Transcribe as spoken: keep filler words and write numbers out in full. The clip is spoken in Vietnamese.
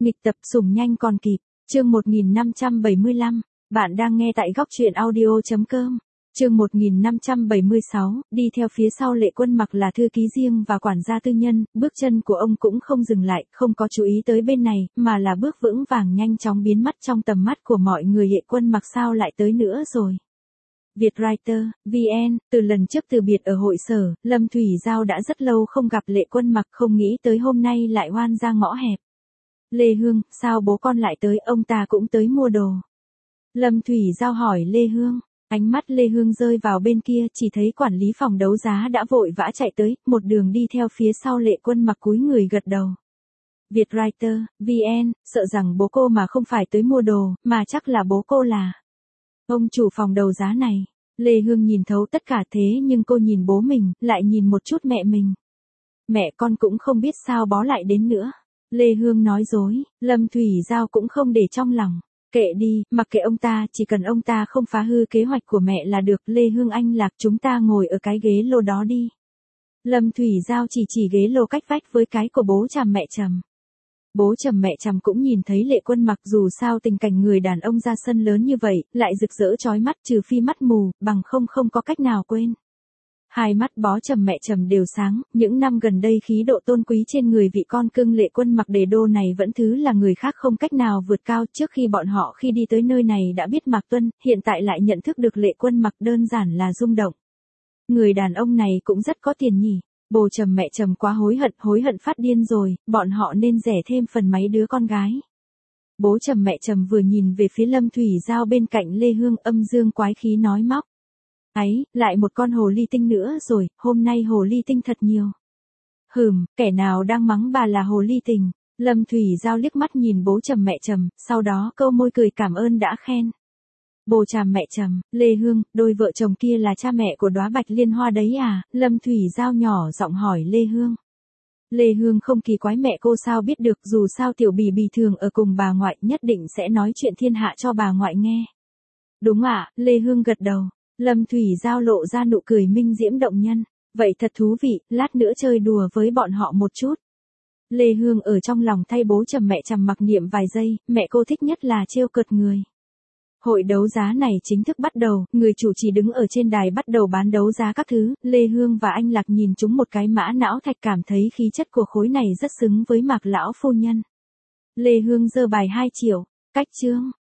Nghịch tập sủng nhanh còn kịp, chương một nghìn năm trăm bảy mươi lăm, bạn đang nghe tại góc truyện audio.com. Chương một nghìn năm trăm bảy mươi sáu, đi theo phía sau Lệ Quân Mặc là thư ký riêng và quản gia tư nhân, bước chân của ông cũng không dừng lại, không có chú ý tới bên này, mà là bước vững vàng nhanh chóng biến mất trong tầm mắt của mọi người. Lệ Quân Mặc sao lại tới nữa rồi? Vietwriter, vê en, từ lần trước từ biệt ở hội sở, Lâm Thủy Giao đã rất lâu không gặp Lệ Quân Mặc, không nghĩ tới hôm nay lại oan ra ngõ hẹp. Lê Hương, sao bố con lại tới, ông ta cũng tới mua đồ. Lâm Thủy Giao hỏi Lê Hương, ánh mắt Lê Hương rơi vào bên kia, chỉ thấy quản lý phòng đấu giá đã vội vã chạy tới, một đường đi theo phía sau Lệ Quân Mặc cúi người gật đầu. Vietwriter, vê en, sợ rằng bố cô mà không phải tới mua đồ, mà chắc là bố cô là ông chủ phòng đấu giá này. Lê Hương nhìn thấu tất cả thế nhưng cô nhìn bố mình, lại nhìn một chút mẹ mình. Mẹ con cũng không biết sao bó lại đến nữa. Lê Hương nói dối, Lâm Thủy Giao cũng không để trong lòng. Kệ đi, mặc kệ ông ta, chỉ cần ông ta không phá hư kế hoạch của mẹ là được. Lê Hương anh Lạc, chúng ta ngồi ở cái ghế lô đó đi. Lâm Thủy Giao chỉ chỉ ghế lô cách vách với cái của bố Trầm mẹ Trầm. Bố Trầm mẹ Trầm cũng nhìn thấy Lệ Quân Mặc, dù sao tình cảnh người đàn ông ra sân lớn như vậy, lại rực rỡ chói mắt, trừ phi mắt mù, bằng không không có cách nào quên. Hai mắt bó Trầm mẹ Trầm đều sáng, những năm gần đây khí độ tôn quý trên người vị con cưng Lệ Quân Mặc đề đô này vẫn thứ là người khác không cách nào vượt cao. Trước khi bọn họ khi đi tới nơi này đã biết Mạc Tuân, hiện tại lại nhận thức được Lệ Quân Mặc, đơn giản là rung động. Người đàn ông này cũng rất có tiền nhỉ. Bố Trầm mẹ Trầm quá hối hận, hối hận phát điên rồi, bọn họ nên rẻ thêm phần mấy đứa con gái. Bố Trầm mẹ Trầm vừa nhìn về phía Lâm Thủy Giao bên cạnh Lê Hương, âm dương quái khí nói móc. Ấy, lại một con hồ ly tinh nữa rồi, hôm nay hồ ly tinh thật nhiều. Hừm, kẻ nào đang mắng bà là hồ ly tinh? Lâm Thủy Giao liếc mắt nhìn bố Trầm mẹ Trầm, sau đó câu môi cười cảm ơn đã khen. Bố Trầm mẹ Trầm, Lê Hương, đôi vợ chồng kia là cha mẹ của đóa bạch liên hoa đấy à? Lâm Thủy Giao nhỏ giọng hỏi Lê Hương. Lê Hương không kỳ quái, mẹ cô sao biết được, dù sao tiểu bì bì thường ở cùng bà ngoại, nhất định sẽ nói chuyện thiên hạ cho bà ngoại nghe. Đúng ạ, à, Lê Hương gật đầu. Lâm Thủy Giao lộ ra nụ cười minh diễm động nhân. Vậy thật thú vị, lát nữa chơi đùa với bọn họ một chút. Lê Hương ở trong lòng thay bố Trầm mẹ Trầm mặc niệm vài giây, mẹ cô thích nhất là trêu cợt người. Hội đấu giá này chính thức bắt đầu, người chủ trì đứng ở trên đài bắt đầu bán đấu giá các thứ. Lê Hương và anh Lạc nhìn chúng một cái mã não thạch, cảm thấy khí chất của khối này rất xứng với Mạc lão phu nhân. Lê Hương giơ bài hai triệu, cách chương.